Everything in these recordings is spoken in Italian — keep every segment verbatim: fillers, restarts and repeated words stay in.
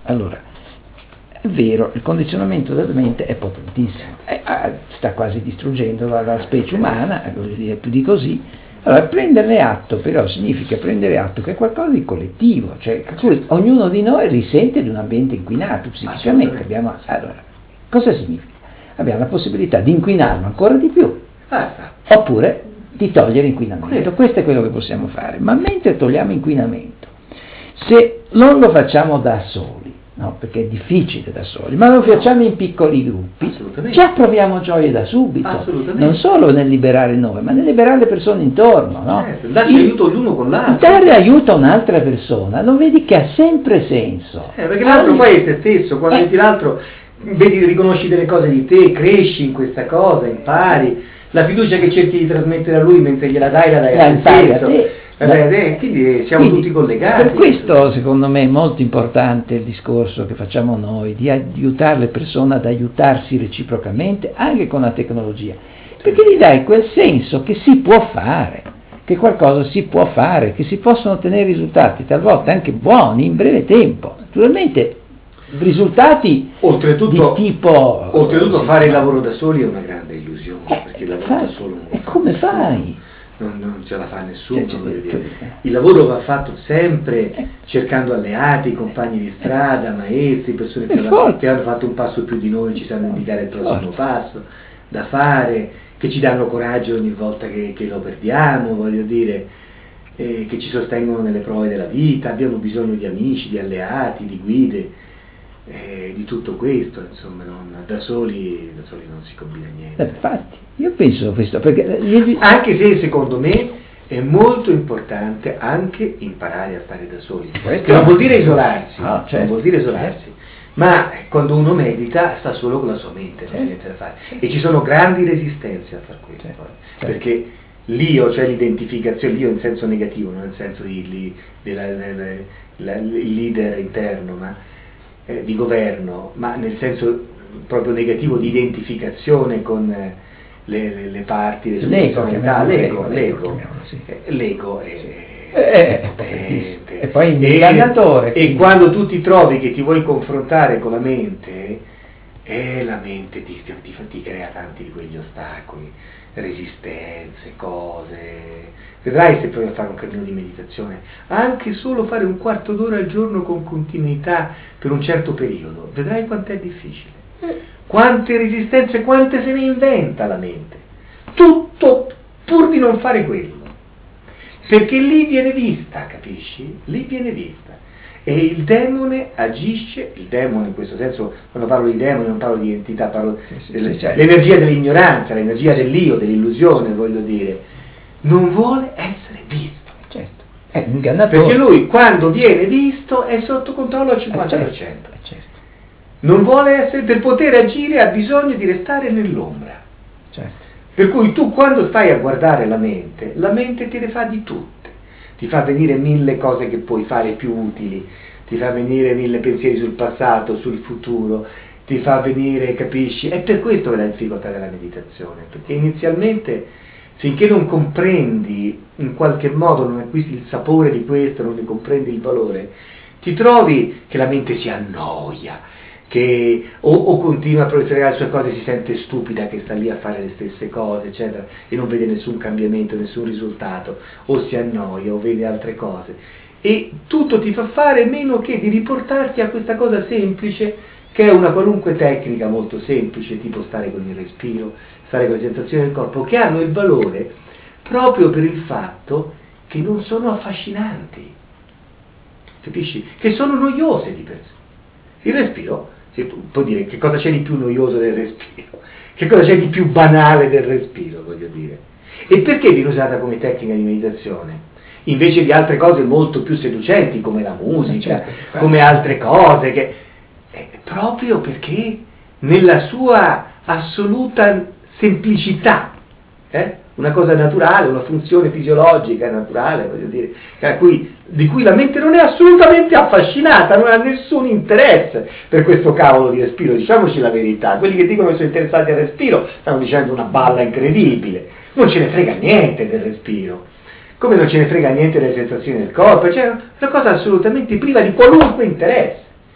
Allora, è vero, il condizionamento della mente è potentissimo, è, sta quasi distruggendo la, la specie umana, voglio dire, più di così. Allora, prenderne atto però significa prendere atto che è qualcosa di collettivo, cioè che cui ognuno di noi risente di un ambiente inquinato psicicamente. Abbiamo, allora, cosa significa? Abbiamo la possibilità di inquinarlo ancora di più, basta, oppure di togliere inquinamento. Questo è quello che possiamo fare. Ma mentre togliamo inquinamento, se non lo facciamo da soli, no, perché è difficile da soli, ma lo facciamo in piccoli gruppi, già proviamo gioie da subito, non solo nel liberare noi, ma nel liberare le persone intorno, no? Certo, darsi aiuto l'uno con l'altro. Dare aiuto a un'altra persona, non vedi che ha sempre senso? Eh, perché l'altro poi è te stesso, quando vedi eh. l'altro, vedi, riconosci delle cose di te, cresci in questa cosa, impari, la fiducia che cerchi di trasmettere a lui mentre gliela dai, la dai a te stesso. Eh, quindi siamo quindi, tutti collegati. Per questo secondo me è molto importante il discorso che facciamo noi di aiutare le persone ad aiutarsi reciprocamente anche con la tecnologia, perché gli dai quel senso che si può fare, che qualcosa si può fare, che si possono ottenere risultati talvolta anche buoni in breve tempo. Naturalmente risultati oltretutto, di tipo oltretutto sì, fare il lavoro da soli è una grande illusione, eh, perché il lavoro fai, da solo non e come fai? Non, non ce la fa nessuno, voglio dire. Il lavoro va fatto sempre cercando alleati, compagni di strada, maestri, persone che hanno, che hanno fatto un passo più di noi, ci sanno indicare il prossimo passo da fare, che ci danno coraggio ogni volta che, che lo perdiamo, voglio dire, eh, che ci sostengono nelle prove della vita. Abbiamo bisogno di amici, di alleati, di guide, eh, di tutto questo, insomma, non, da soli, da soli non si combina niente. Eh, infatti, io penso questo, perché anche se secondo me è molto importante anche imparare a stare da soli, questo che non vuol dire isolarsi, ah, certo, non vuol dire isolarsi, certo, ma quando uno medita sta solo con la sua mente, non c'è niente da fare, e ci sono grandi resistenze a far questo, certo, certo, perché l'io, cioè l'identificazione, l'io in senso negativo, non nel senso di, di, di la, la, la, il leader interno, ma eh, di governo, ma nel senso proprio negativo di identificazione con eh, le, le, le parti, le sue personalità, l'ego, l'ego, sì, l'ego è, sì, è potente, e poi ingannatore. E, e quando tu ti trovi che ti vuoi confrontare con la mente, e la mente ti, ti, ti crea tanti di quegli ostacoli, resistenze, cose. Vedrai se provi a fare un cammino di meditazione, anche solo fare un quarto d'ora al giorno con continuità per un certo periodo, vedrai quanto è difficile, quante resistenze, quante se ne inventa la mente, tutto pur di non fare quello, perché lì viene vista, capisci? Lì viene vista. E il demone agisce, il demone in questo senso, quando parlo di demone non parlo di entità, parlo sì, delle, sì, certo, l'energia dell'ignoranza, l'energia dell'io, dell'illusione, voglio dire, non vuole essere visto. Certo. È ingannatore. Perché lui quando viene visto è sotto controllo al cinquanta per cento. Eh, certo. Non vuole essere, per poter agire ha bisogno di restare nell'ombra. Certo. Per cui tu quando stai a guardare la mente, la mente te ne fa di tutte. Ti fa venire mille cose che puoi fare più utili, ti fa venire mille pensieri sul passato, sul futuro, ti fa venire, capisci? È per questo che la difficoltà della meditazione, perché inizialmente finché non comprendi, in qualche modo non acquisti il sapore di questo, non ne comprendi il valore, ti trovi che la mente si annoia, che o, o continua a proliferare le sue cose, si sente stupida che sta lì a fare le stesse cose, eccetera, e non vede nessun cambiamento, nessun risultato, o si annoia o vede altre cose, e tutto ti fa fare meno che di riportarti a questa cosa semplice, che è una qualunque tecnica molto semplice, tipo stare con il respiro, stare con le sensazioni del corpo, che hanno il valore proprio per il fatto che non sono affascinanti, capisci? Che sono noiose di per sé. Il respiro, se tu puoi dire che cosa c'è di più noioso del respiro, che cosa c'è di più banale del respiro, voglio dire, e perché viene usata come tecnica di meditazione invece di altre cose molto più seducenti come la musica, come altre cose, che eh, proprio perché nella sua assoluta semplicità, eh? una cosa naturale, una funzione fisiologica naturale, voglio dire, a cui, di cui la mente non è assolutamente affascinata, non ha nessun interesse per questo cavolo di respiro, diciamoci la verità. Quelli che dicono che sono interessati al respiro stanno dicendo una balla incredibile, non ce ne frega niente del respiro, come non ce ne frega niente delle sensazioni del corpo, cioè una cosa assolutamente priva di qualunque interesse.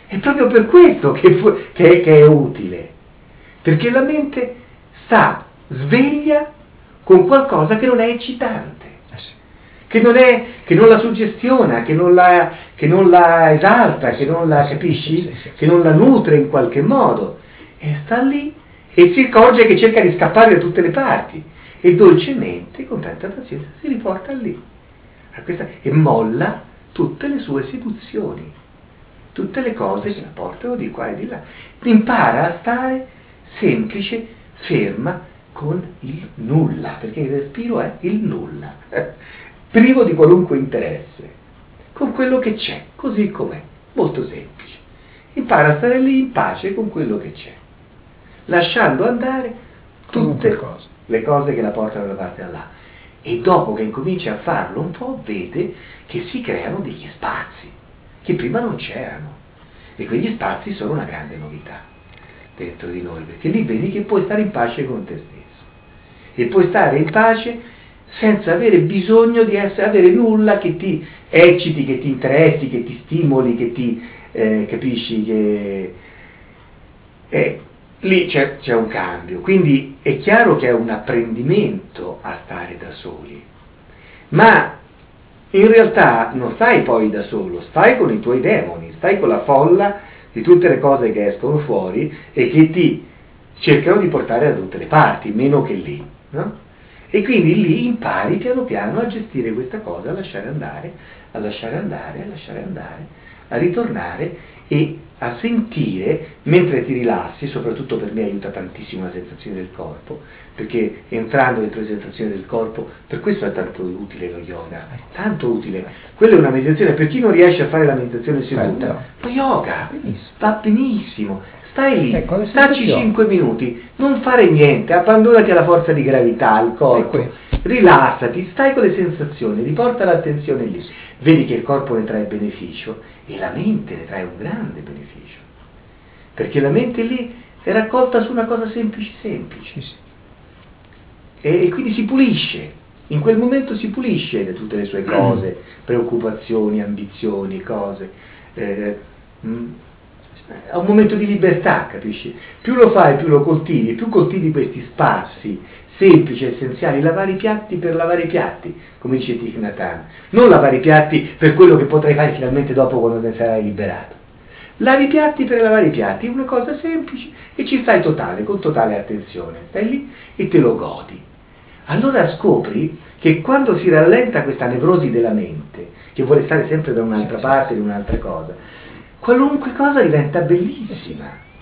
È proprio per questo che, fu, che, che è utile, perché la mente sta sveglia con qualcosa che non è eccitante, Eh sì. che non, è, che non la suggestiona, che non la, che non la esalta, che non la, Sì, capisci? sì, sì, sì. Che non la nutre in qualche modo, e sta lì e si accorge che cerca di scappare da tutte le parti, e dolcemente, con tanta pazienza, si riporta lì a questa, e molla tutte le sue seduzioni, tutte le cose che la portano di qua e di là, impara a stare semplice, ferma, con il nulla, perché il respiro è il nulla, privo di qualunque interesse, con quello che c'è, così com'è, molto semplice. Impara a stare lì in pace con quello che c'è, lasciando andare tutte cose. le cose che la portano da parte da là. E dopo che incomincia a farlo un po', vede che si creano degli spazi che prima non c'erano, e quegli spazi sono una grande novità dentro di noi, perché lì vedi che puoi stare in pace con te stesso, e puoi stare in pace senza avere bisogno di essere, avere nulla che ti ecciti, che ti interessi, che ti stimoli, che ti eh, capisci che eh, lì c'è, c'è un cambio. Quindi è chiaro che è un apprendimento a stare da soli, ma in realtà non stai poi da solo, stai con i tuoi demoni, stai con la folla di tutte le cose che escono fuori e che ti cercano di portare da tutte le parti, meno che lì, no? E quindi lì impari piano piano a gestire questa cosa, a lasciare andare, a lasciare andare, a lasciare andare, a ritornare e a sentire, mentre ti rilassi. Soprattutto per me aiuta tantissimo la sensazione del corpo, perché entrando dentro le sensazioni del corpo, per questo è tanto utile lo yoga, tanto utile. Quella è una meditazione, per chi non riesce a fare la meditazione seduta, lo yoga Benissimo. va benissimo, stai lì, Ecco, le stacci sensazioni. cinque minuti, non fare niente, abbandonati alla forza di gravità, al corpo, Ecco. rilassati, stai con le sensazioni, riporta l'attenzione lì, vedi che il corpo ne trae beneficio e la mente ne trae un grande beneficio, perché la mente lì è raccolta su una cosa semplice semplice. Sì, sì. E, e quindi si pulisce, in quel momento si pulisce da tutte le sue cose, preoccupazioni, ambizioni, cose. Eh, mh, è un momento di libertà, capisci? Più lo fai, più lo coltivi, più coltivi questi spazi semplici, essenziali. Lavare i piatti per lavare i piatti, come dice Thich Nhat Hanh, non lavare i piatti per quello che potrai fare finalmente dopo quando te ne sarai liberato. Lavi i piatti per lavare i piatti, è una cosa semplice e ci stai totale, con totale attenzione, stai lì e te lo godi. Allora scopri che quando si rallenta questa nevrosi della mente, che vuole stare sempre da un'altra parte, da un'altra cosa, qualunque cosa diventa bellissima.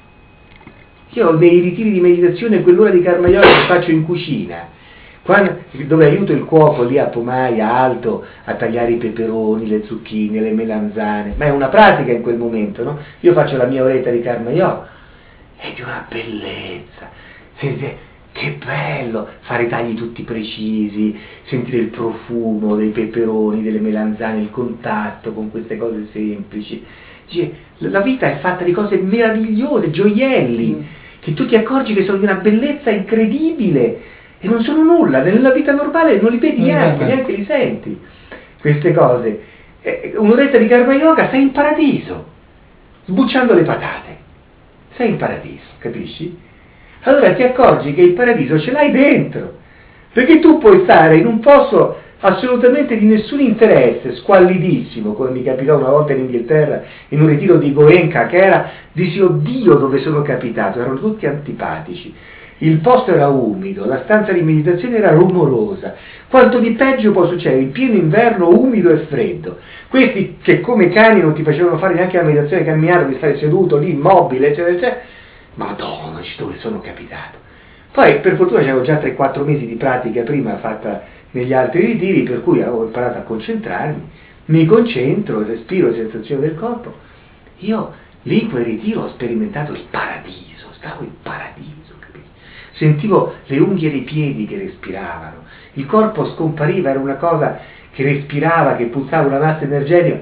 Io nei ritiri di meditazione, quell'ora di karma yoga che faccio in cucina, quando, dove aiuto il cuoco lì a Pomaia Alto a tagliare i peperoni, le zucchine, le melanzane, ma è una pratica in quel momento, no? Io faccio la mia oretta di karma yoga, è di una bellezza. Sentite, che bello fare i tagli tutti precisi, sentire il profumo dei peperoni, delle melanzane, il contatto con queste cose semplici. Cioè, la vita è fatta di cose meravigliose, gioielli, mm. che tu ti accorgi che sono di una bellezza incredibile e non sono nulla, nella vita normale non li vedi Mm, neanche, beh, neanche li senti, queste cose. Eh, un'oretta di karma yoga, sei in paradiso, sbucciando le patate, sei in paradiso, capisci? Allora ti accorgi che il paradiso ce l'hai dentro, perché tu puoi stare in un posto assolutamente di nessun interesse, squallidissimo, come mi capitò una volta in Inghilterra, in un ritiro di Goenka, che era, dissi, oddio dove sono capitato, erano tutti antipatici, il posto era umido, la stanza di meditazione era rumorosa, quanto di peggio può succedere, in pieno inverno umido e freddo, questi che come cani non ti facevano fare neanche la meditazione, camminare, devi stare seduto lì, immobile, eccetera, eccetera. Madonna, dove sono capitato. Poi per fortuna avevo già tre quattro mesi di pratica prima fatta negli altri ritiri, per cui ho imparato a concentrarmi, mi concentro, respiro le sensazioni del corpo. Io lì in quel ritiro ho sperimentato il paradiso, stavo in paradiso, capito? Sentivo le unghie dei piedi che respiravano, il corpo scompariva, era una cosa che respirava, che pulsava una massa energetica.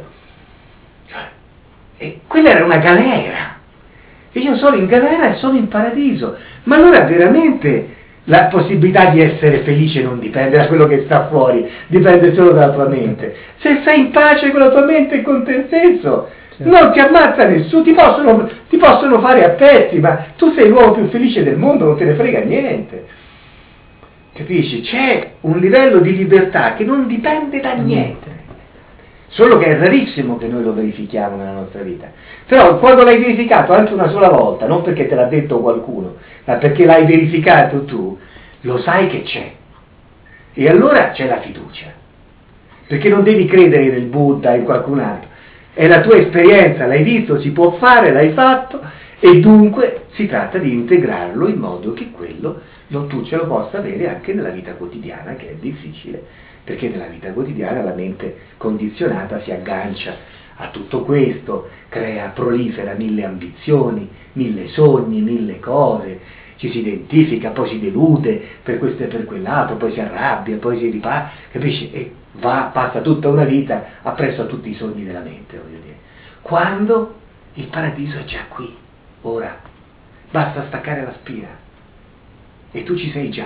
E quella era una galera. E io sono in galera e sono in paradiso. Ma allora veramente la possibilità di essere felice non dipende da quello che sta fuori, dipende solo dalla tua mente. Se sei in pace con la tua mente e con te stesso, Certo. Non ti ammazza nessuno, ti possono, ti possono fare a pezzi, ma tu sei l'uomo più felice del mondo, non te ne frega niente. Capisci? C'è un livello di libertà che non dipende da niente. Solo che è rarissimo che noi lo verifichiamo nella nostra vita. Però quando l'hai verificato anche una sola volta, non perché te l'ha detto qualcuno, ma perché l'hai verificato tu, lo sai che c'è. E allora c'è la fiducia. Perché non devi credere nel Buddha, in qualcun altro. È la tua esperienza, l'hai visto, si può fare, l'hai fatto, e dunque si tratta di integrarlo in modo che quello non tu ce lo possa avere anche nella vita quotidiana, che è difficile, perché nella vita quotidiana la mente condizionata si aggancia a tutto questo, crea, prolifera mille ambizioni, mille sogni, mille cose, ci si identifica, poi si delude per questo e per quell'altro, poi si arrabbia, poi si ripara, capisci? E va, passa tutta una vita appresso a tutti i sogni della mente, voglio dire. Quando il paradiso è già qui, ora, basta staccare la spina e tu ci sei già.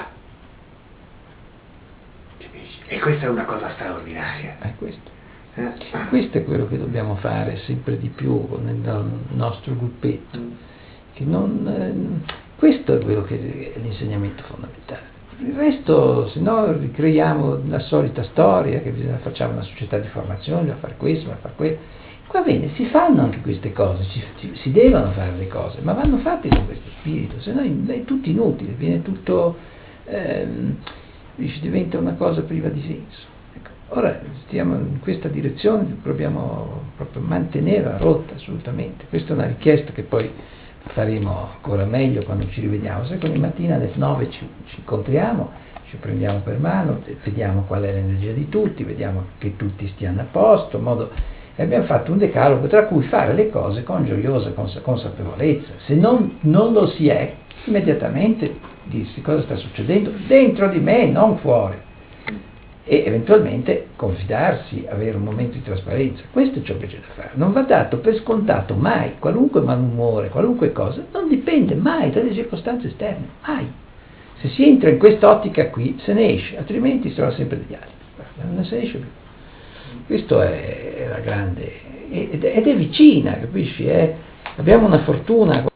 Capisci? E questa è una cosa straordinaria. È questo. Eh? Questo è quello che dobbiamo fare sempre di più nel nostro gruppetto. Che non, eh, questo è quello che è l'insegnamento fondamentale. Il resto, se no, ricreiamo la solita storia che bisogna, facciamo una società di formazione, bisogna fare questo, bisogna fare quello. Qua bene, si fanno anche queste cose, si, si devono fare le cose, ma vanno fatte con questo spirito, se no è tutto inutile, viene tutto, ehm, diventa una cosa priva di senso. Ecco, ora stiamo in questa direzione, dobbiamo proprio mantenere la rotta assolutamente. Questa è una richiesta che poi faremo ancora meglio quando ci rivediamo. Se ogni mattina alle nove ci, ci incontriamo, ci prendiamo per mano, vediamo qual è l'energia di tutti, vediamo che tutti stiano a posto, in modo. E abbiamo fatto un decalogo tra cui fare le cose con gioiosa cons- consapevolezza. Se non, non lo si è, immediatamente dirsi cosa sta succedendo dentro di me, non fuori. E eventualmente confidarsi, avere un momento di trasparenza. Questo è ciò che c'è da fare. Non va dato per scontato mai, qualunque malumore, qualunque cosa, non dipende mai dalle circostanze esterne, mai. Se si entra in quest'ottica qui, se ne esce, altrimenti si trova sempre degli altri. Non se ne esce più. Questo è la grande, ed è vicina, capisci? È, abbiamo una fortuna.